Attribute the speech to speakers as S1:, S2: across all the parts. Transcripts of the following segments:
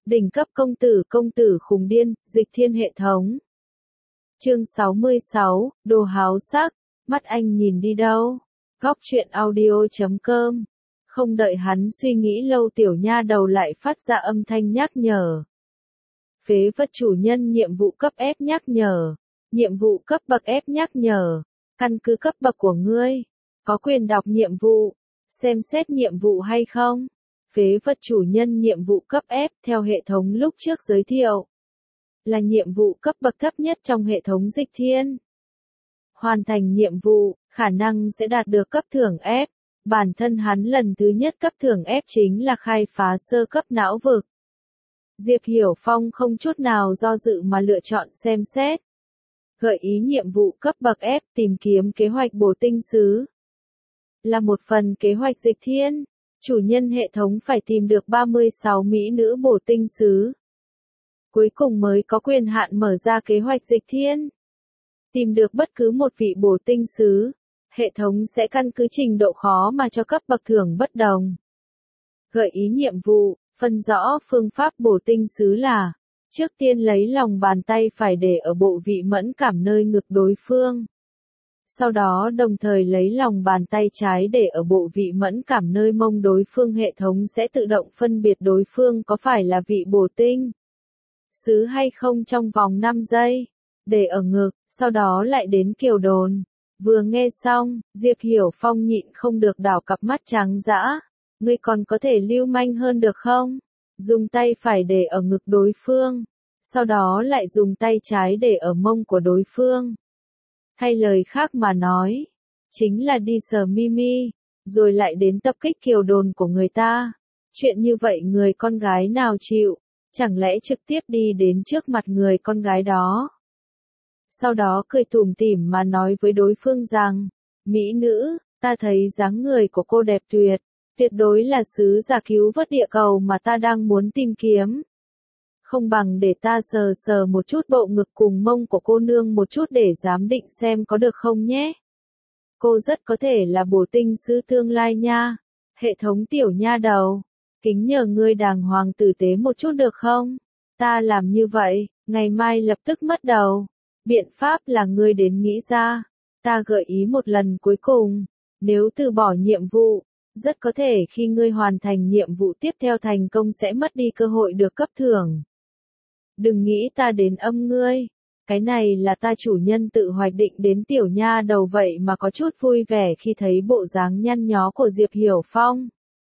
S1: Đỉnh cấp công tử khùng điên, dịch thiên hệ thống. Chương 66, đồ háo sắc, mắt anh nhìn đi đâu? Góc truyện audio.com. Không đợi hắn suy nghĩ lâu tiểu nha đầu lại phát ra âm thanh nhắc nhở. Phế vật chủ nhân nhiệm vụ cấp F nhắc nhở. Nhiệm vụ cấp bậc F nhắc nhở. Căn cứ cấp bậc của ngươi. Có quyền đọc nhiệm vụ. Xem xét nhiệm vụ hay không? Phế vật chủ nhân nhiệm vụ cấp F theo hệ thống lúc trước giới thiệu. Là nhiệm vụ cấp bậc thấp nhất trong hệ thống dịch thiên. Hoàn thành nhiệm vụ, khả năng sẽ đạt được cấp thưởng F. Bản thân hắn lần thứ nhất cấp thưởng F chính là khai phá sơ cấp não vực. Diệp Hiểu Phong không chút nào do dự mà lựa chọn xem xét. Gợi ý nhiệm vụ cấp bậc F tìm kiếm kế hoạch bổ tinh sứ. Là một phần kế hoạch dịch thiên, chủ nhân hệ thống phải tìm được 36 mỹ nữ bổ tinh sứ. Cuối cùng mới có quyền hạn mở ra kế hoạch dịch thiên. Tìm được bất cứ một vị bổ tinh sứ, hệ thống sẽ căn cứ trình độ khó mà cho cấp bậc thưởng bất đồng. Gợi ý nhiệm vụ, phân rõ phương pháp bổ tinh sứ là: trước tiên lấy lòng bàn tay phải để ở bộ vị mẫn cảm nơi ngực đối phương. Sau đó đồng thời lấy lòng bàn tay trái để ở bộ vị mẫn cảm nơi mông đối phương, hệ thống sẽ tự động phân biệt đối phương có phải là vị bổ tinh sứ hay không trong vòng 5 giây. Để ở ngực, sau đó lại đến kiều đồn. Vừa nghe xong, Diệp Hiểu Phong nhịn không được đảo cặp mắt trắng dã. Ngươi còn có thể lưu manh hơn được không? Dùng tay phải để ở ngực đối phương, sau đó lại dùng tay trái để ở mông của đối phương. Hay lời khác mà nói, chính là đi sờ Mimi, rồi lại đến tập kích kiều đồn của người ta. Chuyện như vậy người con gái nào chịu, chẳng lẽ trực tiếp đi đến trước mặt người con gái đó. Sau đó cười tủm tỉm mà nói với đối phương rằng, mỹ nữ, ta thấy dáng người của cô đẹp tuyệt, tuyệt đối là sứ giả cứu vớt địa cầu mà ta đang muốn tìm kiếm. Không bằng để ta sờ sờ một chút bộ ngực cùng mông của cô nương một chút để giám định xem có được không nhé. Cô rất có thể là bổ tinh sứ tương lai nha. Hệ thống tiểu nha đầu, kính nhờ ngươi đàng hoàng tử tế một chút được không? Ta làm như vậy, ngày mai lập tức mất đầu. Biện pháp là ngươi đến nghĩ ra. Ta gợi ý một lần cuối cùng. Nếu từ bỏ nhiệm vụ, rất có thể khi ngươi hoàn thành nhiệm vụ tiếp theo thành công sẽ mất đi cơ hội được cấp thưởng. Đừng nghĩ ta đến âm ngươi. Cái này là ta chủ nhân tự hoạch định đến tiểu nha đầu vậy mà có chút vui vẻ khi thấy bộ dáng nhăn nhó của Diệp Hiểu Phong.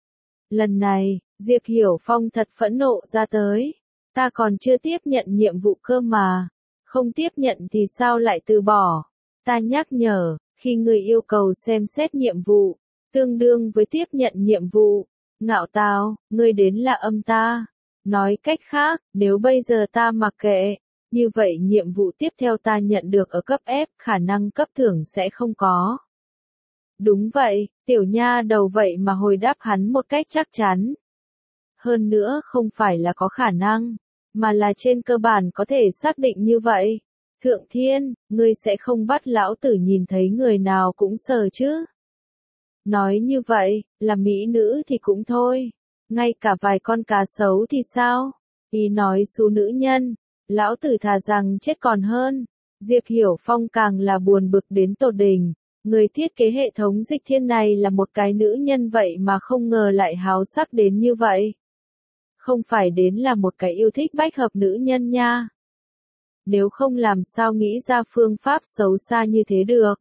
S1: Lần này, Diệp Hiểu Phong thật phẫn nộ ra tới. Ta còn chưa tiếp nhận nhiệm vụ cơ mà. Không tiếp nhận thì sao lại từ bỏ? Ta nhắc nhở, khi người yêu cầu xem xét nhiệm vụ, tương đương với tiếp nhận nhiệm vụ. Ngạo tào, ngươi đến là âm ta. Nói cách khác, nếu bây giờ ta mặc kệ, như vậy nhiệm vụ tiếp theo ta nhận được ở cấp F, khả năng cấp thưởng sẽ không có. Đúng vậy, tiểu nha đầu vậy mà hồi đáp hắn một cách chắc chắn. Hơn nữa không phải là có khả năng, mà là trên cơ bản có thể xác định như vậy. Thượng Thiên, ngươi sẽ không bắt lão tử nhìn thấy người nào cũng sờ chứ? Nói như vậy, là mỹ nữ thì cũng thôi. Ngay cả vài con cá sấu thì sao? Ý nói số nữ nhân, lão tử thà rằng chết còn hơn. Diệp Hiểu Phong càng là buồn bực đến tột đỉnh. Người thiết kế hệ thống dịch thiên này là một cái nữ nhân vậy mà không ngờ lại háo sắc đến như vậy. Không phải đến là một cái yêu thích bách hợp nữ nhân nha. Nếu không làm sao nghĩ ra phương pháp xấu xa như thế được.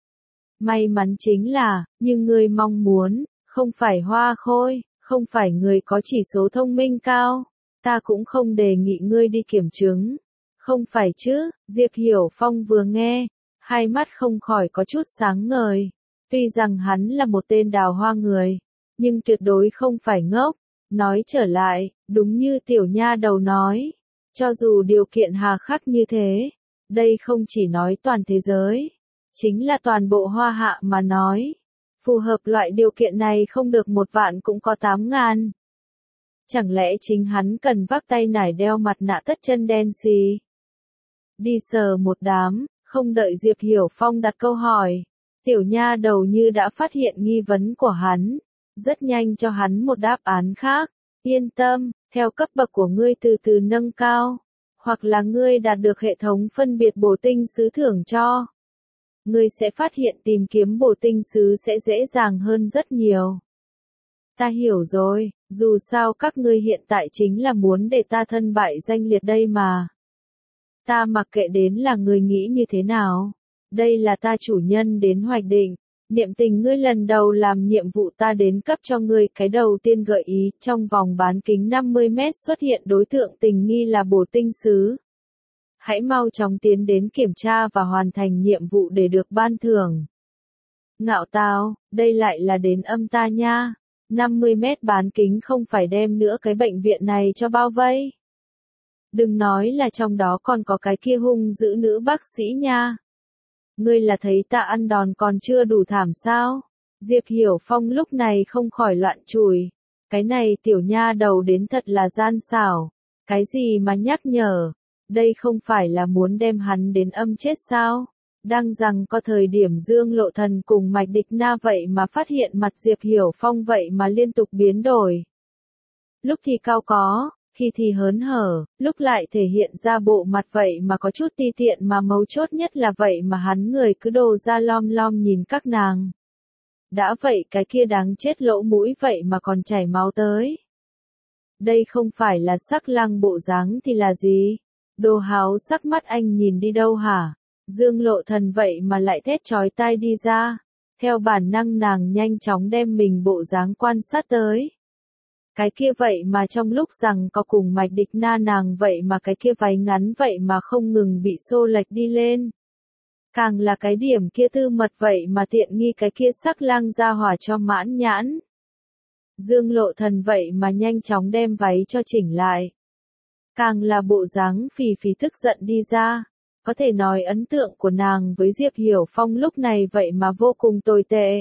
S1: May mắn chính là, như ngươi mong muốn, không phải hoa khôi, không phải người có chỉ số thông minh cao. Ta cũng không đề nghị ngươi đi kiểm chứng. Không phải chứ? Diệp Hiểu Phong vừa nghe, hai mắt không khỏi có chút sáng ngời. Tuy rằng hắn là một tên đào hoa người, nhưng tuyệt đối không phải ngốc. Nói trở lại, đúng như tiểu nha đầu nói, cho dù điều kiện hà khắc như thế, đây không chỉ nói toàn thế giới, chính là toàn bộ Hoa Hạ mà nói. Phù hợp loại điều kiện này không được 1 vạn cũng có 8.000. Chẳng lẽ chính hắn cần vác tay nải đeo mặt nạ tất chân đen xì? Đi sờ một đám, không đợi Diệp Hiểu Phong đặt câu hỏi. Tiểu nha đầu như đã phát hiện nghi vấn của hắn. Rất nhanh cho hắn một đáp án khác. Yên tâm, theo cấp bậc của ngươi từ từ nâng cao, hoặc là ngươi đạt được hệ thống phân biệt bổ tinh sứ thưởng cho. Ngươi sẽ phát hiện tìm kiếm bổ tinh sứ sẽ dễ dàng hơn rất nhiều. Ta hiểu rồi, dù sao các ngươi hiện tại chính là muốn để ta thân bại danh liệt đây mà. Ta mặc kệ đến là người nghĩ như thế nào. Đây là ta chủ nhân đến hoạch định. Niệm tình ngươi lần đầu làm nhiệm vụ ta đến cấp cho ngươi cái đầu tiên gợi ý, trong vòng bán kính 50 mét xuất hiện đối tượng tình nghi là bổ tinh sứ. Hãy mau chóng tiến đến kiểm tra và hoàn thành nhiệm vụ để được ban thưởng. Ngạo tào, đây lại là đến âm ta nha. 50 mét bán kính không phải đem nữa cái bệnh viện này cho bao vây. Đừng nói là trong đó còn có cái kia hung dữ nữ bác sĩ nha. Ngươi là thấy ta ăn đòn còn chưa đủ thảm sao? Diệp Hiểu Phong lúc này không khỏi loạn chùi. Cái này tiểu nha đầu đến thật là gian xảo. Cái gì mà nhắc nhở? Đây không phải là muốn đem hắn đến âm chết sao? Đang rằng có thời điểm Dương Lộ Thần cùng Mạch Địch Na vậy mà phát hiện mặt Diệp Hiểu Phong vậy mà liên tục biến đổi. Lúc thì cao có, khi thì hớn hở, lúc lại thể hiện ra bộ mặt vậy mà có chút ti tiện mà mấu chốt nhất là vậy mà hắn người cứ đồ ra lom lom nhìn các nàng. Đã vậy cái kia đáng chết lỗ mũi vậy mà còn chảy máu tới. Đây không phải là sắc lang bộ dáng thì là gì? Đồ háo sắc mắt anh nhìn đi đâu hả? Dương Lộ Thần vậy mà lại thét chói tai đi ra. Theo bản năng nàng nhanh chóng đem mình bộ dáng quan sát tới. Cái kia vậy mà trong lúc rằng có cùng Mạch Địch Na nàng vậy mà cái kia váy ngắn vậy mà không ngừng bị xô lệch đi lên. Càng là cái điểm kia tư mật vậy mà tiện nghi cái kia sắc lang ra hỏa cho mãn nhãn. Dương Lộ Thần vậy mà nhanh chóng đem váy cho chỉnh lại. Càng là bộ dáng phì phì tức giận đi ra. Có thể nói ấn tượng của nàng với Diệp Hiểu Phong lúc này vậy mà vô cùng tồi tệ.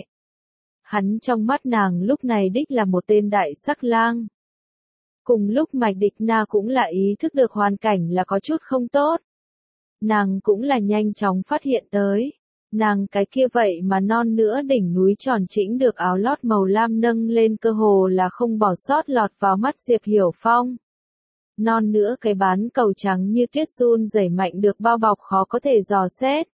S1: Hắn trong mắt nàng lúc này đích là một tên đại sắc lang. Cùng lúc Mạch Địch Na cũng là ý thức được hoàn cảnh là có chút không tốt. Nàng cũng là nhanh chóng phát hiện tới. Nàng cái kia vậy mà non nữa đỉnh núi tròn chỉnh được áo lót màu lam nâng lên cơ hồ là không bỏ sót lọt vào mắt Diệp Hiểu Phong. Non nữa cái bán cầu trắng như tuyết run rẩy mạnh được bao bọc khó có thể dò xét.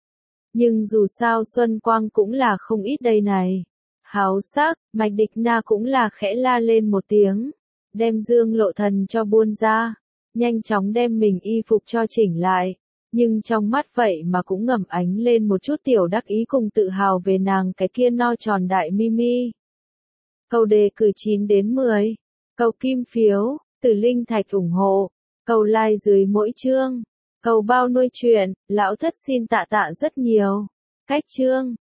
S1: Nhưng dù sao Xuân Quang cũng là không ít đây này. Háo sắc, Mạch Địch Na cũng là khẽ la lên một tiếng. Đem Dương Lộ Thần cho buôn ra. Nhanh chóng đem mình y phục cho chỉnh lại. Nhưng trong mắt vậy mà cũng ngầm ánh lên một chút tiểu đắc ý cùng tự hào về nàng cái kia no tròn đại Mimi. Câu đề cử 9 đến 10. Câu kim phiếu, từ linh thạch ủng hộ. Câu like dưới mỗi chương. Câu bao nuôi chuyện, lão thất xin tạ tạ rất nhiều. Cách chương.